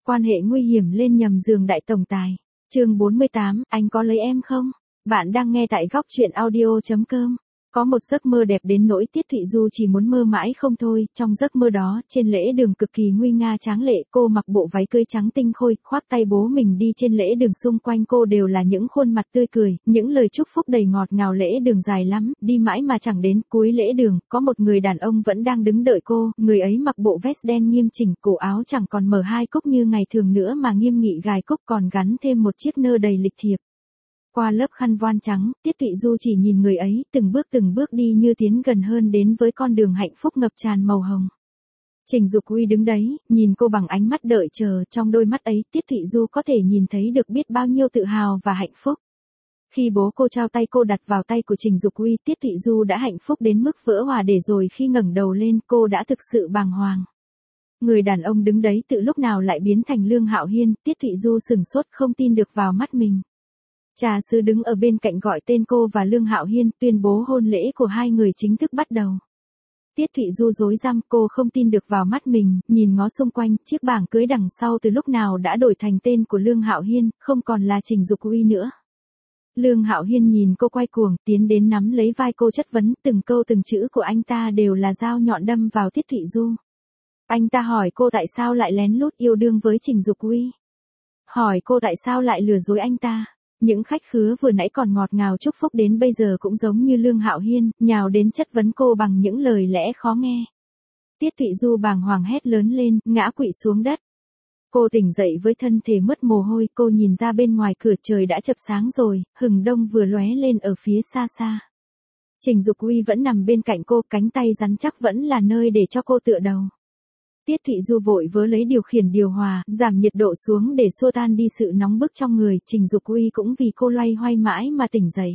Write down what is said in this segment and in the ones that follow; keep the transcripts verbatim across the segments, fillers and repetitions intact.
Quan hệ nguy hiểm lên nhầm giường đại tổng tài. Chương bốn mươi tám, anh có lấy em không? Bạn đang nghe tại góc truyện audio chấm com. Có một giấc mơ đẹp đến nỗi Tiết Thụy Du chỉ muốn mơ mãi không thôi, trong giấc mơ đó, trên lễ đường cực kỳ nguy nga tráng lệ, cô mặc bộ váy cưới trắng tinh khôi, khoác tay bố mình đi trên lễ đường, xung quanh cô đều là những khuôn mặt tươi cười, những lời chúc phúc đầy ngọt ngào. Lễ đường dài lắm, đi mãi mà chẳng đến. Cuối lễ đường, có một người đàn ông vẫn đang đứng đợi cô, người ấy mặc bộ vest đen nghiêm chỉnh, cổ áo chẳng còn mở hai cúc như ngày thường nữa mà nghiêm nghị gài cúc, còn gắn thêm một chiếc nơ đầy lịch thiệp. Qua lớp khăn voan trắng, Tiết Thụy Du chỉ nhìn người ấy, từng bước từng bước đi như tiến gần hơn đến với con đường hạnh phúc ngập tràn màu hồng. Trình Dục Uy đứng đấy, nhìn cô bằng ánh mắt đợi chờ, trong đôi mắt ấy, Tiết Thụy Du có thể nhìn thấy được biết bao nhiêu tự hào và hạnh phúc. Khi bố cô trao tay cô đặt vào tay của Trình Dục Uy, Tiết Thụy Du đã hạnh phúc đến mức vỡ òa, để rồi khi ngẩng đầu lên, cô đã thực sự bàng hoàng. Người đàn ông đứng đấy từ lúc nào lại biến thành Lương Hạo Hiên, Tiết Thụy Du sửng sốt không tin được vào mắt mình. Trà sứ đứng ở bên cạnh gọi tên cô và Lương Hạo Hiên, tuyên bố hôn lễ của hai người chính thức bắt đầu. Tiết Thụy Du rối rắm, cô không tin được vào mắt mình, nhìn ngó xung quanh, chiếc bảng cưới đằng sau từ lúc nào đã đổi thành tên của Lương Hạo Hiên, không còn là Trình Dục Uy nữa. Lương Hạo Hiên nhìn cô quay cuồng, tiến đến nắm lấy vai cô chất vấn, từng câu từng chữ của anh ta đều là dao nhọn đâm vào Tiết Thụy Du. Anh ta hỏi cô tại sao lại lén lút yêu đương với Trình Dục Uy. Hỏi cô tại sao lại lừa dối anh ta. Những khách khứa vừa nãy còn ngọt ngào chúc phúc đến bây giờ cũng giống như Lương Hạo Hiên, nhào đến chất vấn cô bằng những lời lẽ khó nghe. Tiết Thụy Du bàng hoàng hét lớn lên, ngã quỵ xuống đất. Cô tỉnh dậy với thân thể mướt mồ hôi, cô nhìn ra bên ngoài cửa, trời đã chập sáng rồi, hừng đông vừa lóe lên ở phía xa xa. Trình Dục Uy vẫn nằm bên cạnh cô, cánh tay rắn chắc vẫn là nơi để cho cô tựa đầu. Tiết Thụy Du vội vớ lấy điều khiển điều hòa, giảm nhiệt độ xuống để xua tan đi sự nóng bức trong người. Trình Dục Uy cũng vì cô loay hoay mãi mà tỉnh dậy.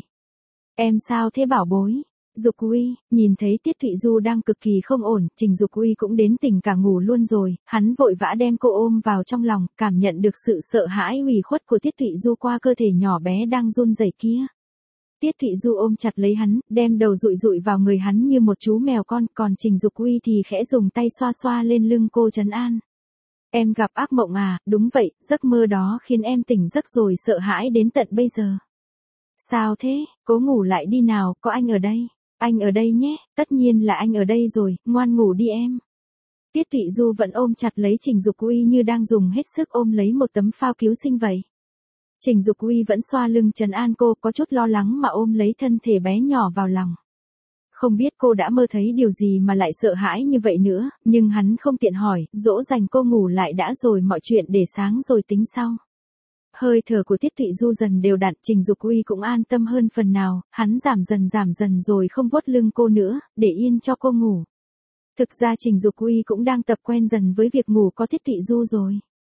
Em sao thế bảo bối? Dục Uy, nhìn thấy Tiết Thụy Du đang cực kỳ không ổn, Trình Dục Uy cũng đến tỉnh cả ngủ luôn rồi, hắn vội vã đem cô ôm vào trong lòng, cảm nhận được sự sợ hãi ủy khuất của Tiết Thụy Du qua cơ thể nhỏ bé đang run rẩy kia. Tiết Thụy Du ôm chặt lấy hắn, đem đầu dụi dụi vào người hắn như một chú mèo con, còn Trình Dục Uy thì khẽ dùng tay xoa xoa lên lưng cô trấn an. Em gặp ác mộng à? Đúng vậy, giấc mơ đó khiến em tỉnh giấc rồi sợ hãi đến tận bây giờ. Sao thế? Cố ngủ lại đi nào, có anh ở đây. Anh ở đây nhé, tất nhiên là anh ở đây rồi, ngoan ngủ đi em. Tiết Thụy Du vẫn ôm chặt lấy Trình Dục Uy như đang dùng hết sức ôm lấy một tấm phao cứu sinh vậy. Trình Dục Uy vẫn xoa lưng trấn an cô, có chút lo lắng mà ôm lấy thân thể bé nhỏ vào lòng. Không biết cô đã mơ thấy điều gì mà lại sợ hãi như vậy nữa, nhưng hắn không tiện hỏi, dỗ dành cô ngủ lại đã rồi, mọi chuyện để sáng rồi tính sau. Hơi thở của Tiết Thụy Du dần đều đặn, Trình Dục Uy cũng an tâm hơn phần nào, hắn giảm dần giảm dần rồi không vuốt lưng cô nữa, để yên cho cô ngủ. Thực ra Trình Dục Uy cũng đang tập quen dần với việc ngủ có Tiết Thụy Du rồi.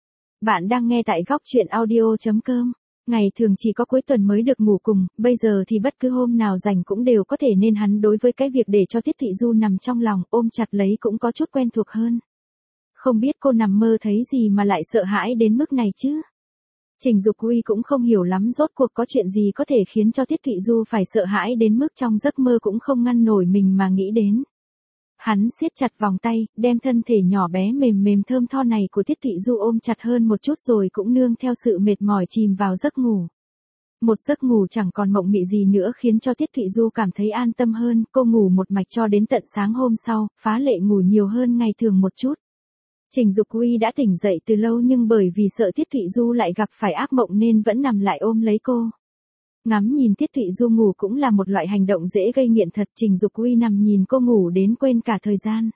Bạn đang nghe tại góc truyện audio chấm com. Ngày thường chỉ có cuối tuần mới được ngủ cùng, bây giờ thì bất cứ hôm nào rảnh cũng đều có thể, nên hắn đối với cái việc để cho Tiết Thụy Du nằm trong lòng, ôm chặt lấy cũng có chút quen thuộc hơn. Không biết cô nằm mơ thấy gì mà lại sợ hãi đến mức này chứ? Trình Dục Uy cũng không hiểu lắm rốt cuộc có chuyện gì có thể khiến cho Tiết Thụy Du phải sợ hãi đến mức trong giấc mơ cũng không ngăn nổi mình mà nghĩ đến. Hắn siết chặt vòng tay, đem thân thể nhỏ bé mềm mềm thơm tho này của Tiết Thụy Du ôm chặt hơn một chút rồi cũng nương theo sự mệt mỏi chìm vào giấc ngủ. Một giấc ngủ chẳng còn mộng mị gì nữa khiến cho Tiết Thụy Du cảm thấy an tâm hơn, cô ngủ một mạch cho đến tận sáng hôm sau, phá lệ ngủ nhiều hơn ngày thường một chút. Trình Dục Uy đã tỉnh dậy từ lâu nhưng bởi vì sợ Tiết Thụy Du lại gặp phải ác mộng nên vẫn nằm lại ôm lấy cô. Ngắm nhìn Tiết Thụy Du ngủ cũng là một loại hành động dễ gây nghiện thật, Trình Dục Uy nằm nhìn cô ngủ đến quên cả thời gian.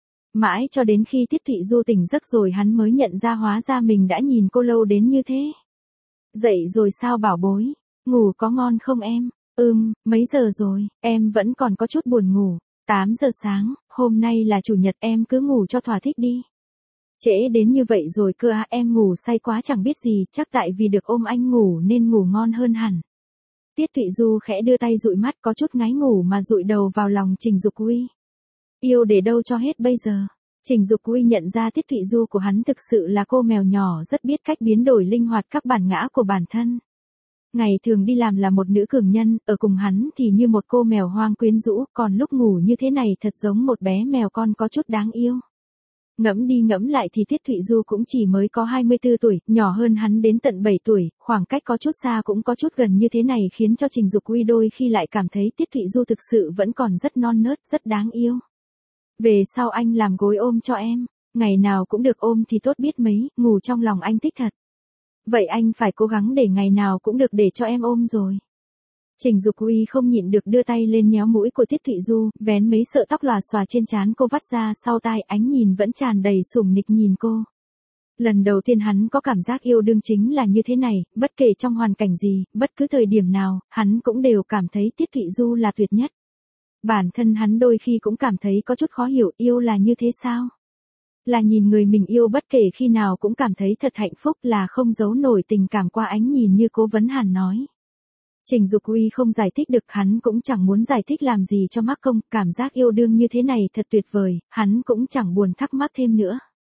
Mãi cho đến khi Tiết Thụy Du tỉnh giấc rồi hắn mới nhận ra hóa ra mình đã nhìn cô lâu đến như thế. Dậy rồi sao bảo bối? Ngủ có ngon không em? Ừm, mấy giờ rồi, em vẫn còn có chút buồn ngủ. tám giờ sáng, hôm nay là chủ nhật, em cứ ngủ cho thỏa thích đi. Trễ đến như vậy rồi cơ à, em ngủ say quá chẳng biết gì, chắc tại vì được ôm anh ngủ nên ngủ ngon hơn hẳn. Tiết Thụy Du khẽ đưa tay dụi mắt, có chút ngái ngủ mà dụi đầu vào lòng Trình Dục Uy. Yêu để đâu cho hết bây giờ. Trình Dục Uy nhận ra Tiết Thụy Du của hắn thực sự là cô mèo nhỏ rất biết cách biến đổi linh hoạt các bản ngã của bản thân. Ngày thường đi làm là một nữ cường nhân, ở cùng hắn thì như một cô mèo hoang quyến rũ, còn lúc ngủ như thế này thật giống một bé mèo con có chút đáng yêu. Ngẫm đi ngẫm lại thì Tiết Thụy Du cũng chỉ mới có hai mươi tư tuổi, nhỏ hơn hắn đến tận bảy tuổi, khoảng cách có chút xa cũng có chút gần như thế này khiến cho Trình Dục Uy đôi khi lại cảm thấy Tiết Thụy Du thực sự vẫn còn rất non nớt, rất đáng yêu. Về sau anh làm gối ôm cho em, ngày nào cũng được ôm thì tốt biết mấy, ngủ trong lòng anh thích thật. Vậy anh phải cố gắng để ngày nào cũng được để cho em ôm rồi. Trình Dục Uy không nhịn được đưa tay lên nhéo mũi của Tiết Thụy Du, vén mấy sợi tóc lòa xòa trên trán cô vắt ra sau tai, ánh nhìn vẫn tràn đầy sủng nịch nhìn cô. Lần đầu tiên hắn có cảm giác yêu đương chính là như thế này, bất kể trong hoàn cảnh gì, bất cứ thời điểm nào, hắn cũng đều cảm thấy Tiết Thụy Du là tuyệt nhất. Bản thân hắn đôi khi cũng cảm thấy có chút khó hiểu, yêu là như thế sao? Là nhìn người mình yêu bất kể khi nào cũng cảm thấy thật hạnh phúc, là không giấu nổi tình cảm qua ánh nhìn như Cố Vấn Hàn nói. Trình Dục Uy không giải thích được, hắn cũng chẳng muốn giải thích làm gì cho mắc công, cảm giác yêu đương như thế này thật tuyệt vời, hắn cũng chẳng buồn thắc mắc thêm nữa.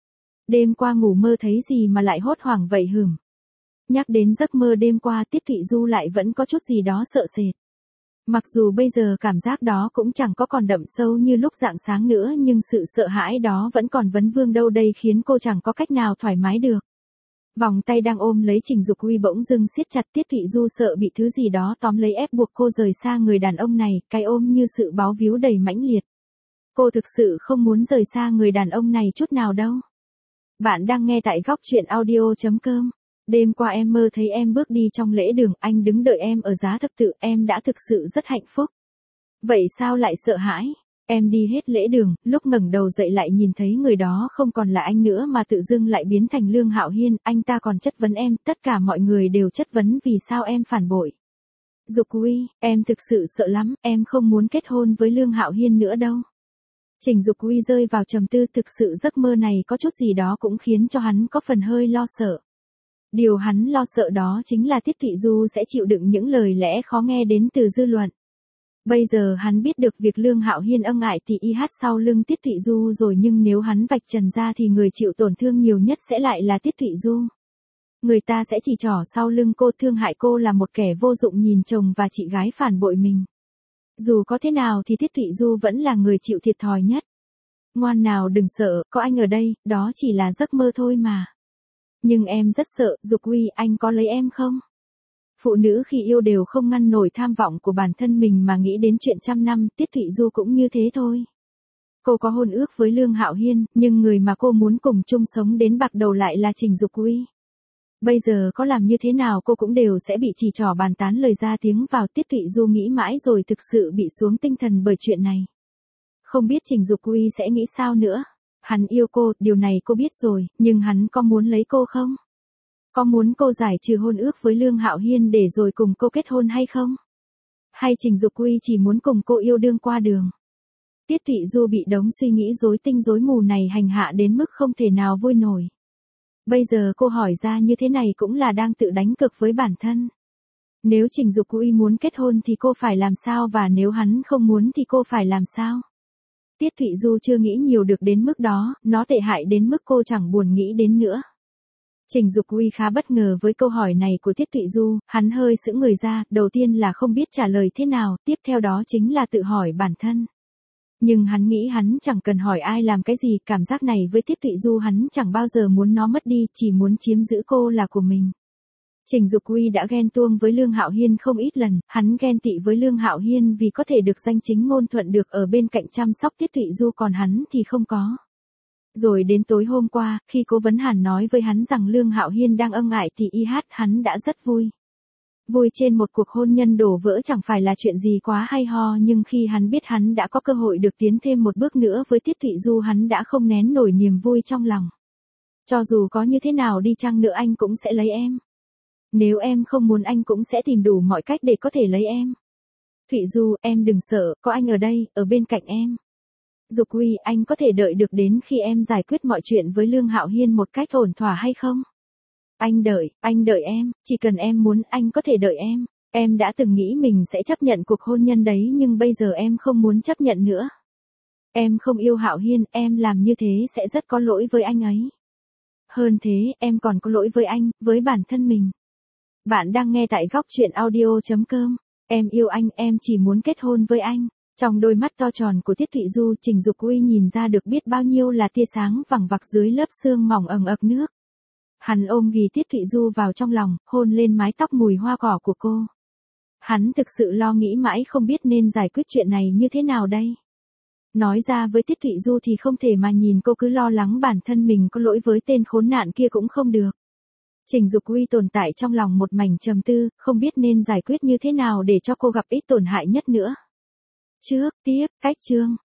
Đêm qua ngủ mơ thấy gì mà lại hốt hoảng vậy hửm? Nhắc đến giấc mơ đêm qua, Tiết Thụy Du lại vẫn có chút gì đó sợ sệt. Mặc dù bây giờ cảm giác đó cũng chẳng có còn đậm sâu như lúc rạng sáng nữa, nhưng sự sợ hãi đó vẫn còn vấn vương đâu đây khiến cô chẳng có cách nào thoải mái được. Vòng tay đang ôm lấy Trình Dục Uy bỗng dưng siết chặt, Tiết Thụy Du sợ bị thứ gì đó tóm lấy ép buộc cô rời xa người đàn ông này, cái ôm như sự báu víu đầy mãnh liệt. Cô thực sự không muốn rời xa người đàn ông này chút nào đâu. Bạn đang nghe tại góc truyện audio chấm com. Đêm qua em mơ thấy em bước đi trong lễ đường, anh đứng đợi em ở giá thập tự, em đã thực sự rất hạnh phúc. Vậy sao lại sợ hãi? Em đi hết lễ đường, lúc ngẩng đầu dậy lại nhìn thấy người đó không còn là anh nữa mà tự dưng lại biến thành Lương Hạo Hiên, anh ta còn chất vấn em, tất cả mọi người đều chất vấn vì sao em phản bội. Dục Uy, em thực sự sợ lắm, em không muốn kết hôn với Lương Hạo Hiên nữa đâu. Trình Dục Uy rơi vào trầm tư, thực sự giấc mơ này có chút gì đó cũng khiến cho hắn có phần hơi lo sợ. Điều hắn lo sợ đó chính là Tiết Thụy Du sẽ chịu đựng những lời lẽ khó nghe đến từ dư luận. Bây giờ hắn biết được việc Lương Hạo Hiên ân ải tỉ y hát sau lưng Tiết Thụy Du rồi, nhưng nếu hắn vạch trần ra thì người chịu tổn thương nhiều nhất sẽ lại là Tiết Thụy Du. Người ta sẽ chỉ trỏ sau lưng cô, thương hại cô là một kẻ vô dụng, nhìn chồng và chị gái phản bội mình. Dù có thế nào thì Tiết Thụy Du vẫn là người chịu thiệt thòi nhất. Ngoan nào đừng sợ, có anh ở đây, đó chỉ là giấc mơ thôi mà. Nhưng em rất sợ, Dục Uy, anh có lấy em không? Phụ nữ khi yêu đều không ngăn nổi tham vọng của bản thân mình mà nghĩ đến chuyện trăm năm, Tiết Thụy Du cũng như thế thôi. Cô có hôn ước với Lương Hạo Hiên, nhưng người mà cô muốn cùng chung sống đến bạc đầu lại là Trình Dục Uy. Bây giờ có làm như thế nào cô cũng đều sẽ bị chỉ trỏ bàn tán lời ra tiếng vào. Tiết Thụy Du nghĩ mãi rồi thực sự bị xuống tinh thần bởi chuyện này. Không biết Trình Dục Uy sẽ nghĩ sao nữa. Hắn yêu cô, điều này cô biết rồi, nhưng hắn có muốn lấy cô không? Có muốn cô giải trừ hôn ước với Lương Hạo Hiên để rồi cùng cô kết hôn hay không? Hay Trình Dục Uy chỉ muốn cùng cô yêu đương qua đường? Tiết Thụy Du bị đống suy nghĩ rối tinh rối mù này hành hạ đến mức không thể nào vui nổi. Bây giờ cô hỏi ra như thế này cũng là đang tự đánh cược với bản thân. Nếu Trình Dục Uy muốn kết hôn thì cô phải làm sao, và nếu hắn không muốn thì cô phải làm sao? Tiết Thụy Du chưa nghĩ nhiều được đến mức đó, nó tệ hại đến mức cô chẳng buồn nghĩ đến nữa. Trình Dục Uy khá bất ngờ với câu hỏi này của Tiết Thụy Du, hắn hơi sững người ra, đầu tiên là không biết trả lời thế nào, tiếp theo đó chính là tự hỏi bản thân. Nhưng hắn nghĩ hắn chẳng cần hỏi ai làm cái gì, cảm giác này với Tiết Thụy Du hắn chẳng bao giờ muốn nó mất đi, chỉ muốn chiếm giữ cô là của mình. Trình Dục Uy đã ghen tuông với Lương Hạo Hiên không ít lần, hắn ghen tị với Lương Hạo Hiên vì có thể được danh chính ngôn thuận được ở bên cạnh chăm sóc Tiết Thụy Du, còn hắn thì không có. Rồi đến tối hôm qua, khi Cố Vấn Hàn nói với hắn rằng Lương Hạo Hiên đang ân ải thì y hát, hắn đã rất vui. Vui trên một cuộc hôn nhân đổ vỡ chẳng phải là chuyện gì quá hay ho, nhưng khi hắn biết hắn đã có cơ hội được tiến thêm một bước nữa với Tiết Thụy Du, hắn đã không nén nổi niềm vui trong lòng. Cho dù có như thế nào đi chăng nữa anh cũng sẽ lấy em. Nếu em không muốn anh cũng sẽ tìm đủ mọi cách để có thể lấy em. Thụy Du, em đừng sợ, có anh ở đây, ở bên cạnh em. Dục Uy, anh có thể đợi được đến khi em giải quyết mọi chuyện với Lương Hạo Hiên một cách ổn thỏa hay không? Anh đợi, anh đợi em, chỉ cần em muốn anh có thể đợi em. Em đã từng nghĩ mình sẽ chấp nhận cuộc hôn nhân đấy, nhưng bây giờ em không muốn chấp nhận nữa. Em không yêu Hạo Hiên, em làm như thế sẽ rất có lỗi với anh ấy. Hơn thế, em còn có lỗi với anh, với bản thân mình. Bạn đang nghe tại góc truyện audio chấm com. Em yêu anh, em chỉ muốn kết hôn với anh. Trong đôi mắt to tròn của Tiết Thụy Du, Trình Dục Uy nhìn ra được biết bao nhiêu là tia sáng vằng vặc dưới lớp sương mỏng ầng ậc nước. Hắn ôm ghì Tiết Thụy Du vào trong lòng, hôn lên mái tóc mùi hoa cỏ của cô. Hắn thực sự lo nghĩ mãi không biết nên giải quyết chuyện này như thế nào đây. Nói ra với Tiết Thụy Du thì không thể mà nhìn cô cứ lo lắng bản thân mình có lỗi với tên khốn nạn kia cũng không được. Trình Dục Uy tồn tại trong lòng một mảnh trầm tư, không biết nên giải quyết như thế nào để cho cô gặp ít tổn hại nhất nữa. Trước, tiếp, cách chương.